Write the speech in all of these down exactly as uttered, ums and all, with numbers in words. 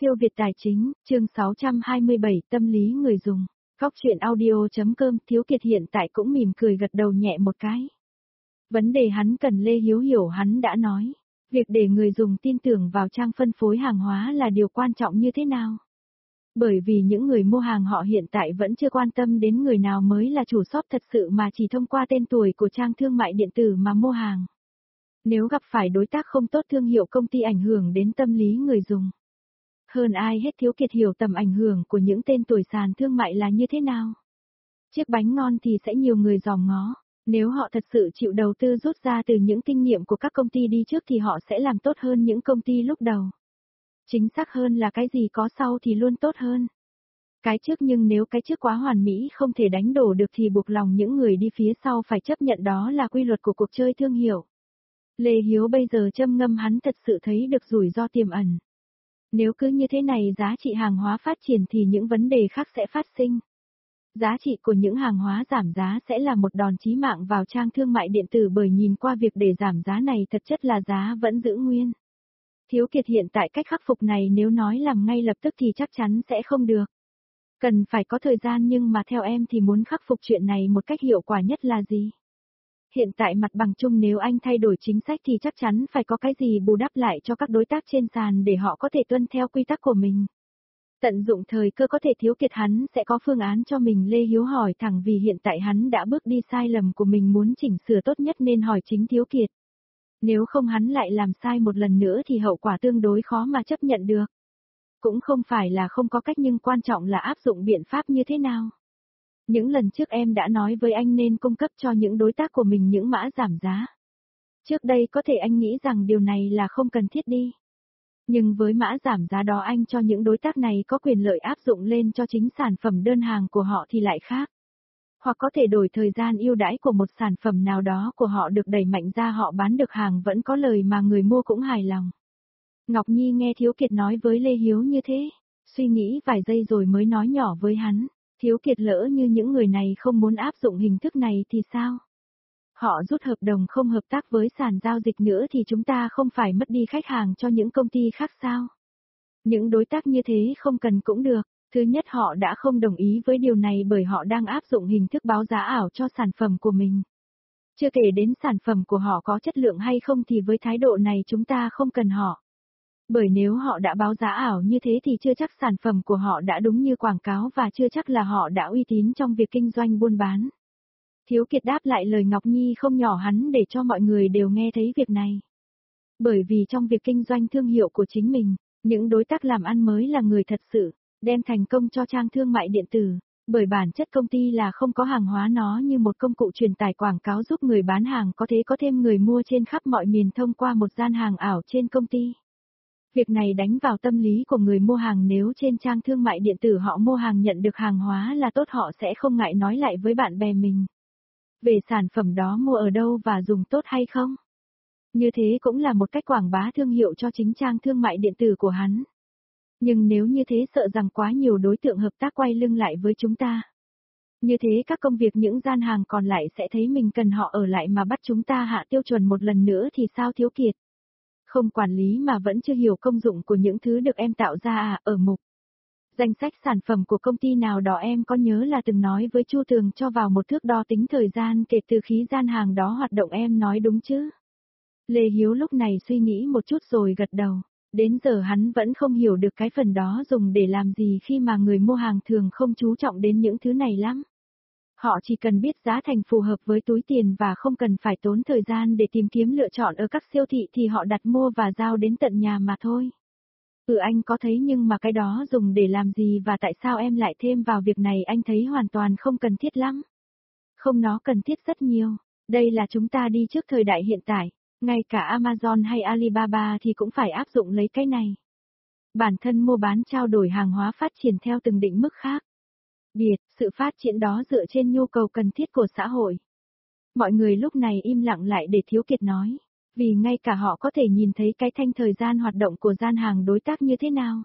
Siêu Việt Tài Chính, chương sáu trăm hai mươi bảy, tâm lý người dùng. Góc chuyện audio.com, Thiếu Kiệt hiện tại cũng mỉm cười gật đầu nhẹ một cái. Vấn đề hắn cần Lê Hiếu hiểu hắn đã nói. Việc để người dùng tin tưởng vào trang phân phối hàng hóa là điều quan trọng như thế nào? Bởi vì những người mua hàng họ hiện tại vẫn chưa quan tâm đến người nào mới là chủ shop thật sự mà chỉ thông qua tên tuổi của trang thương mại điện tử mà mua hàng. Nếu gặp phải đối tác không tốt, thương hiệu công ty ảnh hưởng đến tâm lý người dùng. Hơn ai hết Thiếu Kiệt hiểu tầm ảnh hưởng của những tên tuổi sàn thương mại là như thế nào. Chiếc bánh ngon thì sẽ nhiều người dòm ngó. Nếu họ thật sự chịu đầu tư rút ra từ những kinh nghiệm của các công ty đi trước thì họ sẽ làm tốt hơn những công ty lúc đầu. Chính xác hơn là cái gì có sau thì luôn tốt hơn. Cái trước, nhưng nếu cái trước quá hoàn mỹ không thể đánh đổ được thì buộc lòng những người đi phía sau phải chấp nhận, đó là quy luật của cuộc chơi thương hiệu. Lê Hiếu bây giờ châm ngâm, hắn thật sự thấy được rủi ro tiềm ẩn. Nếu cứ như thế này giá trị hàng hóa phát triển thì những vấn đề khác sẽ phát sinh. Giá trị của những hàng hóa giảm giá sẽ là một đòn chí mạng vào trang thương mại điện tử, bởi nhìn qua việc để giảm giá này thật chất là giá vẫn giữ nguyên. Thiếu Kiệt hiện tại cách khắc phục này nếu nói làm ngay lập tức thì chắc chắn sẽ không được. Cần phải có thời gian, nhưng mà theo em thì muốn khắc phục chuyện này một cách hiệu quả nhất là gì? Hiện tại mặt bằng chung nếu anh thay đổi chính sách thì chắc chắn phải có cái gì bù đắp lại cho các đối tác trên sàn để họ có thể tuân theo quy tắc của mình. Tận dụng thời cơ có thể Thiếu Kiệt hắn sẽ có phương án cho mình. Lê Hiếu hỏi thẳng vì hiện tại hắn đã bước đi sai lầm của mình, muốn chỉnh sửa tốt nhất nên hỏi chính Thiếu Kiệt. Nếu không hắn lại làm sai một lần nữa thì hậu quả tương đối khó mà chấp nhận được. Cũng không phải là không có cách, nhưng quan trọng là áp dụng biện pháp như thế nào. Những lần trước em đã nói với anh nên cung cấp cho những đối tác của mình những mã giảm giá. Trước đây có thể anh nghĩ rằng điều này là không cần thiết đi. Nhưng với mã giảm giá đó anh cho những đối tác này có quyền lợi áp dụng lên cho chính sản phẩm đơn hàng của họ thì lại khác. Hoặc có thể đổi thời gian ưu đãi của một sản phẩm nào đó của họ được đẩy mạnh ra, họ bán được hàng vẫn có lời mà người mua cũng hài lòng. Ngọc Nhi nghe Thiếu Kiệt nói với Lê Hiếu như thế, suy nghĩ vài giây rồi mới nói nhỏ với hắn. Thiếu Kiệt, lỡ như những người này không muốn áp dụng hình thức này thì sao? Họ rút hợp đồng không hợp tác với sàn giao dịch nữa thì chúng ta không phải mất đi khách hàng cho những công ty khác sao? Những đối tác như thế không cần cũng được. Thứ nhất, họ đã không đồng ý với điều này bởi họ đang áp dụng hình thức báo giá ảo cho sản phẩm của mình. Chưa kể đến sản phẩm của họ có chất lượng hay không thì với thái độ này chúng ta không cần họ. Bởi nếu họ đã báo giá ảo như thế thì chưa chắc sản phẩm của họ đã đúng như quảng cáo và chưa chắc là họ đã uy tín trong việc kinh doanh buôn bán. Thiếu Kiệt đáp lại lời Ngọc Nhi không nhỏ hắn để cho mọi người đều nghe thấy việc này. Bởi vì trong việc kinh doanh thương hiệu của chính mình, những đối tác làm ăn mới là người thật sự, đem thành công cho trang thương mại điện tử. Bởi bản chất công ty là không có hàng hóa, nó như một công cụ truyền tải quảng cáo giúp người bán hàng có thể có thêm người mua trên khắp mọi miền thông qua một gian hàng ảo trên công ty. Việc này đánh vào tâm lý của người mua hàng, nếu trên trang thương mại điện tử họ mua hàng nhận được hàng hóa là tốt, họ sẽ không ngại nói lại với bạn bè mình về sản phẩm đó mua ở đâu và dùng tốt hay không. Như thế cũng là một cách quảng bá thương hiệu cho chính trang thương mại điện tử của hắn. Nhưng nếu như thế sợ rằng quá nhiều đối tượng hợp tác quay lưng lại với chúng ta. Như thế các công việc những gian hàng còn lại sẽ thấy mình cần họ ở lại mà bắt chúng ta hạ tiêu chuẩn một lần nữa thì sao Thiếu Kiệt? Không quản lý mà vẫn chưa hiểu công dụng của những thứ được em tạo ra à? Ở mục danh sách sản phẩm của công ty nào đó em có nhớ là từng nói với Chu Tường cho vào một thước đo tính thời gian kể từ khi gian hàng đó hoạt động, em nói đúng chứ? Lê Hiếu lúc này suy nghĩ một chút rồi gật đầu. Đến giờ hắn vẫn không hiểu được cái phần đó dùng để làm gì khi mà người mua hàng thường không chú trọng đến những thứ này lắm. Họ chỉ cần biết giá thành phù hợp với túi tiền và không cần phải tốn thời gian để tìm kiếm lựa chọn ở các siêu thị thì họ đặt mua và giao đến tận nhà mà thôi. Ừ, anh có thấy, nhưng mà cái đó dùng để làm gì và tại sao em lại thêm vào việc này, anh thấy hoàn toàn không cần thiết lắm. Không, nó cần thiết rất nhiều. Đây là chúng ta đi trước thời đại hiện tại. Ngay cả Amazon hay Alibaba thì cũng phải áp dụng lấy cái này. Bản thân mua bán trao đổi hàng hóa phát triển theo từng định mức khác biệt, sự phát triển đó dựa trên nhu cầu cần thiết của xã hội. Mọi người lúc này im lặng lại để Thiếu Kiệt nói, vì ngay cả họ có thể nhìn thấy cái thanh thời gian hoạt động của gian hàng đối tác như thế nào.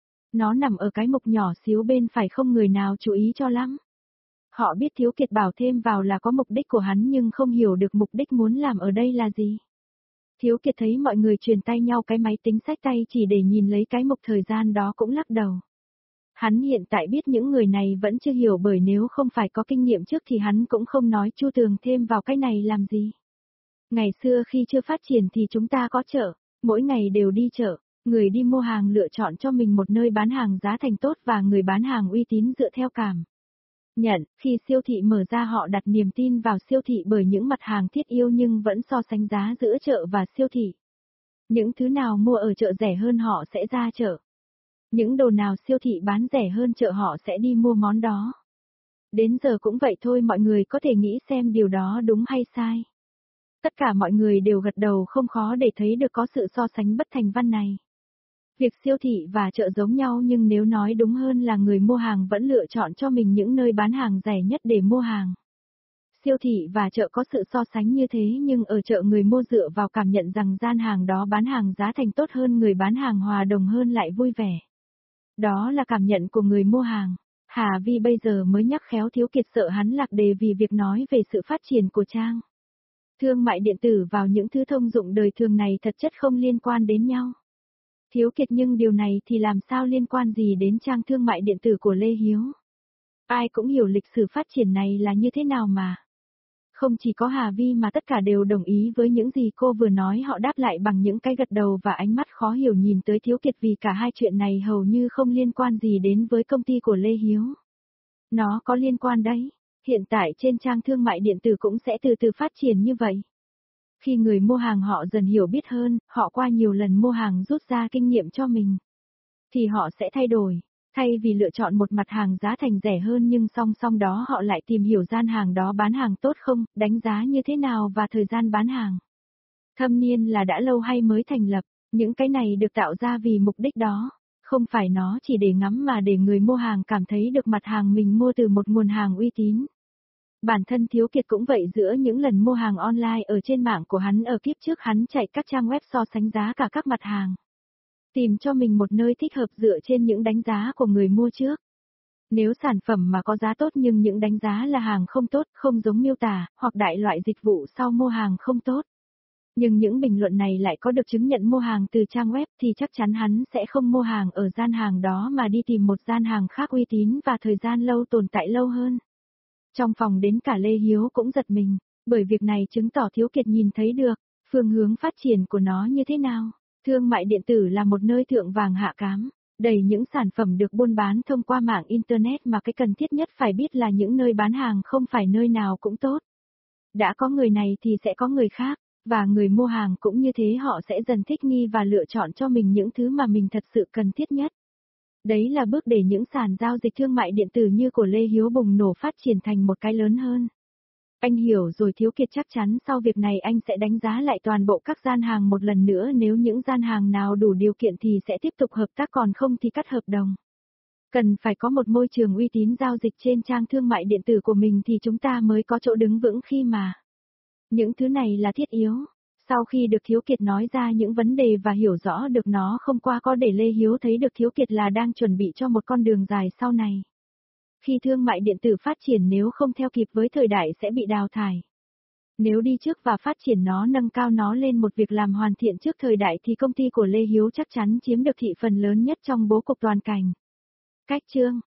Nó nằm ở cái mục nhỏ xíu bên phải, không người nào chú ý cho lắm. Họ biết Thiếu Kiệt bảo thêm vào là có mục đích của hắn nhưng không hiểu được mục đích muốn làm ở đây là gì. Thiếu Kiệt thấy mọi người truyền tay nhau cái máy tính xách tay chỉ để nhìn lấy cái mục thời gian đó cũng lắc đầu. Hắn hiện tại biết những người này vẫn chưa hiểu, bởi nếu không phải có kinh nghiệm trước thì hắn cũng không nói chu tường thêm vào cái này làm gì. Ngày xưa khi chưa phát triển thì chúng ta có chợ, mỗi ngày đều đi chợ, người đi mua hàng lựa chọn cho mình một nơi bán hàng giá thành tốt và người bán hàng uy tín dựa theo cảm nhận. Khi siêu thị mở ra họ đặt niềm tin vào siêu thị bởi những mặt hàng thiết yếu nhưng vẫn so sánh giá giữa chợ và siêu thị. Những thứ nào mua ở chợ rẻ hơn họ sẽ ra chợ. Những đồ nào siêu thị bán rẻ hơn chợ họ sẽ đi mua món đó. Đến giờ cũng vậy thôi, mọi người có thể nghĩ xem điều đó đúng hay sai. Tất cả mọi người đều gật đầu, không khó để thấy được có sự so sánh bất thành văn này. Việc siêu thị và chợ giống nhau nhưng nếu nói đúng hơn là người mua hàng vẫn lựa chọn cho mình những nơi bán hàng rẻ nhất để mua hàng. Siêu thị và chợ có sự so sánh như thế nhưng ở chợ người mua dựa vào cảm nhận rằng gian hàng đó bán hàng giá thành tốt hơn, người bán hàng hòa đồng hơn lại vui vẻ. Đó là cảm nhận của người mua hàng. Hà Vi bây giờ mới nhắc khéo Thiếu Kiệt sợ hắn lạc đề vì việc nói về sự phát triển của trang thương mại điện tử vào những thứ thông dụng đời thường này thật chất không liên quan đến nhau. Thiếu Kiệt nhưng điều này thì làm sao liên quan gì đến trang thương mại điện tử của Lê Hiếu? Ai cũng hiểu lịch sử phát triển này là như thế nào mà. Không chỉ có Hà Vi mà tất cả đều đồng ý với những gì cô vừa nói, họ đáp lại bằng những cái gật đầu và ánh mắt khó hiểu nhìn tới Thiếu Kiệt vì cả hai chuyện này hầu như không liên quan gì đến với công ty của Lê Hiếu. Nó có liên quan đấy, hiện tại trên trang thương mại điện tử cũng sẽ từ từ phát triển như vậy. Khi người mua hàng họ dần hiểu biết hơn, họ qua nhiều lần mua hàng rút ra kinh nghiệm cho mình, thì họ sẽ thay đổi. Thay vì lựa chọn một mặt hàng giá thành rẻ hơn nhưng song song đó họ lại tìm hiểu gian hàng đó bán hàng tốt không, đánh giá như thế nào và thời gian bán hàng. Thâm niên là đã lâu hay mới thành lập, những cái này được tạo ra vì mục đích đó. Không phải nó chỉ để ngắm mà để người mua hàng cảm thấy được mặt hàng mình mua từ một nguồn hàng uy tín. Bản thân Thiếu Kiệt cũng vậy, giữa những lần mua hàng online ở trên mạng của hắn ở kiếp trước hắn chạy các trang web so sánh giá cả các mặt hàng. Tìm cho mình một nơi thích hợp dựa trên những đánh giá của người mua trước. Nếu sản phẩm mà có giá tốt nhưng những đánh giá là hàng không tốt, không giống miêu tả, hoặc đại loại dịch vụ sau mua hàng không tốt. Nhưng những bình luận này lại có được chứng nhận mua hàng từ trang web thì chắc chắn hắn sẽ không mua hàng ở gian hàng đó mà đi tìm một gian hàng khác uy tín và thời gian lâu tồn tại lâu hơn. Trong phòng đến cả Lê Hiếu cũng giật mình, bởi việc này chứng tỏ Thiếu Kiệt nhìn thấy được phương hướng phát triển của nó như thế nào. Thương mại điện tử là một nơi thượng vàng hạ cám, đầy những sản phẩm được buôn bán thông qua mạng Internet mà cái cần thiết nhất phải biết là những nơi bán hàng không phải nơi nào cũng tốt. Đã có người này thì sẽ có người khác, và người mua hàng cũng như thế, họ sẽ dần thích nghi và lựa chọn cho mình những thứ mà mình thật sự cần thiết nhất. Đấy là bước để những sàn giao dịch thương mại điện tử như của Lê Hiếu bùng nổ phát triển thành một cái lớn hơn. Anh hiểu rồi. Thiếu Kiệt chắc chắn sau việc này anh sẽ đánh giá lại toàn bộ các gian hàng một lần nữa, nếu những gian hàng nào đủ điều kiện thì sẽ tiếp tục hợp tác, còn không thì cắt hợp đồng. Cần phải có một môi trường uy tín giao dịch trên trang thương mại điện tử của mình thì chúng ta mới có chỗ đứng vững khi mà những thứ này là thiết yếu. Sau khi được Thiếu Kiệt nói ra những vấn đề và hiểu rõ được nó không qua có để Lê Hiếu thấy được Thiếu Kiệt là đang chuẩn bị cho một con đường dài sau này. Khi thương mại điện tử phát triển nếu không theo kịp với thời đại sẽ bị đào thải. Nếu đi trước và phát triển nó, nâng cao nó lên một việc làm hoàn thiện trước thời đại thì công ty của Lê Hiếu chắc chắn chiếm được thị phần lớn nhất trong bố cục toàn cảnh. Cách chương